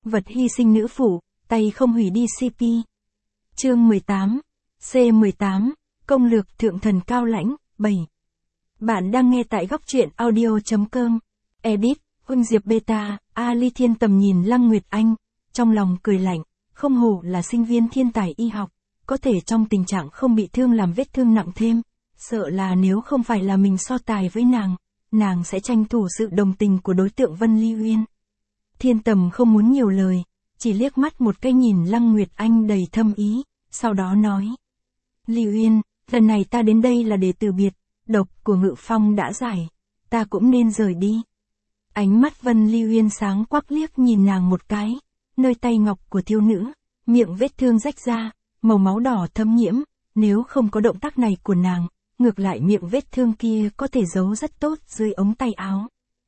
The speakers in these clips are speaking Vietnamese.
vật hy sinh nữ phụ, tay không hủy đi CP. Chương 18. C18. Công lược thượng thần cao lãnh, 7. Bạn đang nghe tại góc truyện audio.com. Edit, Huỳnh Diệp Beta, Ali Thiên Tầm nhìn Lăng Nguyệt Anh, trong lòng cười lạnh, không hổ là sinh viên thiên tài y học, có thể trong tình trạng không bị thương làm vết thương nặng thêm, sợ là nếu không phải là mình so tài với nàng sẽ tranh thủ sự đồng tình của đối tượng Vân Ly Uyên. Thiên Tầm không muốn nhiều lời, chỉ liếc mắt một cái nhìn Lăng Nguyệt Anh đầy thâm ý, sau đó nói. Ly Uyên, lần này ta đến đây là để từ biệt, độc của Ngự Phong đã giải, ta cũng nên rời đi. Ánh mắt Vân Ly Uyên sáng quắc liếc nhìn nàng một cái, nơi tay ngọc của thiếu nữ, miệng vết thương rách ra, màu máu đỏ thấm nhiễm, nếu không có động tác này của nàng, ngược lại miệng vết thương kia có thể giấu rất tốt dưới ống tay áo.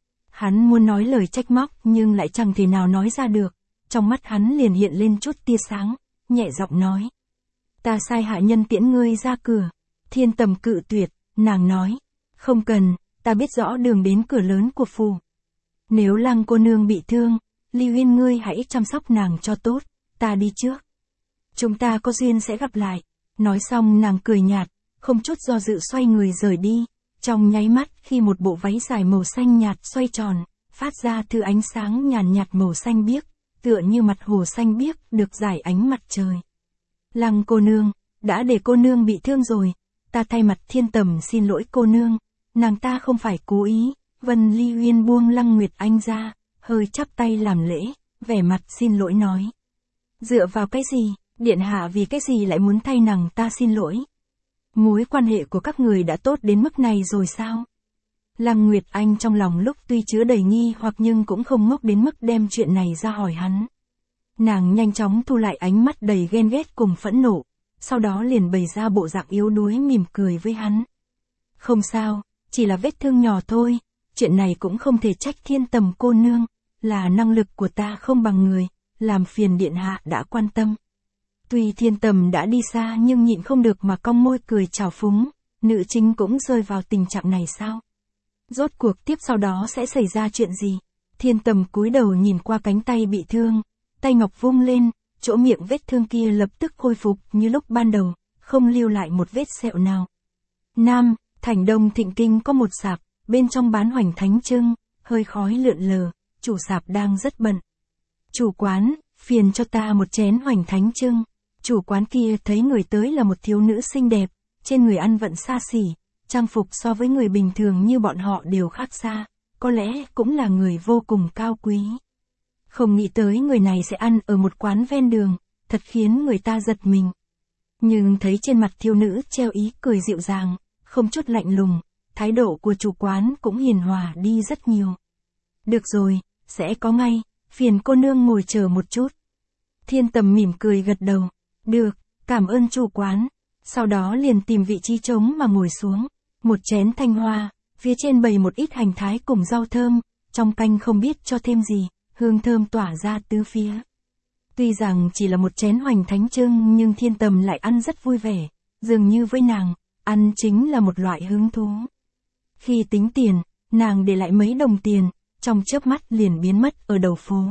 Hắn muốn nói lời trách móc nhưng lại chẳng thể nào nói ra được, trong mắt hắn liền hiện lên chút tia sáng, nhẹ giọng nói. Ta sai hạ nhân tiễn ngươi ra cửa. Thiên Tầm cự tuyệt, nàng nói. Không cần, ta biết rõ đường đến cửa lớn của phủ. Nếu Lăng cô nương bị thương, Ly Uyên ngươi hãy chăm sóc nàng cho tốt, ta đi trước. Chúng ta có duyên sẽ gặp lại. Nói xong nàng cười nhạt, không chút do dự xoay người rời đi. Trong nháy mắt khi một bộ váy dài màu xanh nhạt xoay tròn, phát ra thứ ánh sáng nhàn nhạt màu xanh biếc, tựa như mặt hồ xanh biếc được rải ánh mặt trời. Lăng cô nương, đã để cô nương bị thương rồi, ta thay mặt Thiên Tầm xin lỗi cô nương, nàng ta không phải cố ý. Vân Ly Uyên buông Lăng Nguyệt Anh ra, hơi chắp tay làm lễ, vẻ mặt xin lỗi nói. Dựa vào cái gì, điện hạ vì cái gì lại muốn thay nàng ta xin lỗi? Mối quan hệ của các người đã tốt đến mức này rồi sao? Lăng Nguyệt Anh trong lòng lúc tuy chứa đầy nghi hoặc nhưng cũng không ngốc đến mức đem chuyện này ra hỏi hắn. Nàng nhanh chóng thu lại ánh mắt đầy ghen ghét cùng phẫn nộ, sau đó liền bày ra bộ dạng yếu đuối mỉm cười với hắn. Không sao, chỉ là vết thương nhỏ thôi, chuyện này cũng không thể trách Thiên Tầm cô nương, là năng lực của ta không bằng người, làm phiền điện hạ đã quan tâm. Tuy Thiên Tầm đã đi xa nhưng nhịn không được mà cong môi cười trào phúng, nữ chính cũng rơi vào tình trạng này sao? Rốt cuộc tiếp sau đó sẽ xảy ra chuyện gì? Thiên Tầm cúi đầu nhìn qua cánh tay bị thương, tay ngọc vung lên, chỗ miệng vết thương kia lập tức khôi phục như lúc ban đầu, không lưu lại một vết sẹo nào. Nam, thành Đông Thịnh Kinh có một sạp, bên trong bán hoành thánh trưng, hơi khói lượn lờ, chủ sạp đang rất bận. Chủ quán, phiền cho ta một chén hoành thánh trưng. Chủ quán kia thấy người tới là một thiếu nữ xinh đẹp, trên người ăn vận xa xỉ, trang phục so với người bình thường như bọn họ đều khác xa, có lẽ cũng là người vô cùng cao quý. Không nghĩ tới người này sẽ ăn ở một quán ven đường, thật khiến người ta giật mình. Nhưng thấy trên mặt thiếu nữ treo ý cười dịu dàng, không chút lạnh lùng, thái độ của chủ quán cũng hiền hòa đi rất nhiều. Được rồi, sẽ có ngay, phiền cô nương ngồi chờ một chút. Thiên Tầm mỉm cười gật đầu. Được, cảm ơn chủ quán. Sau đó liền tìm vị trí trống mà ngồi xuống. Một chén thanh hoa, phía trên bày một ít hành thái cùng rau thơm, trong canh không biết cho thêm gì, hương thơm tỏa ra tứ phía. Tuy rằng chỉ là một chén hoành thánh trưng nhưng Thiên Tầm lại ăn rất vui vẻ, dường như với nàng, ăn chính là một loại hứng thú. Khi tính tiền, nàng để lại mấy đồng tiền, trong chớp mắt liền biến mất ở đầu phố.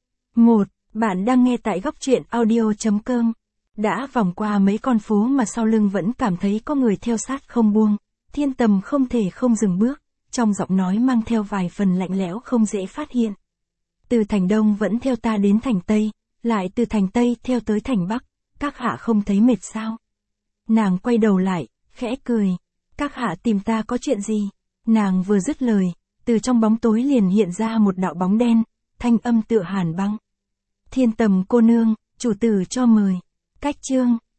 Bạn đang nghe tại góc truyện audio.com. Đã vòng qua mấy con phố mà sau lưng vẫn cảm thấy có người theo sát không buông, Thiên Tầm không thể không dừng bước, trong giọng nói mang theo vài phần lạnh lẽo không dễ phát hiện. Từ thành Đông vẫn theo ta đến thành Tây, lại từ thành Tây theo tới thành Bắc, các hạ không thấy mệt sao? Nàng quay đầu lại, khẽ cười, các hạ tìm ta có chuyện gì? Nàng vừa dứt lời, từ trong bóng tối liền hiện ra một đạo bóng đen, thanh âm tựa hàn băng. Thiên Tầm cô nương, chủ tử cho mời. Cách chương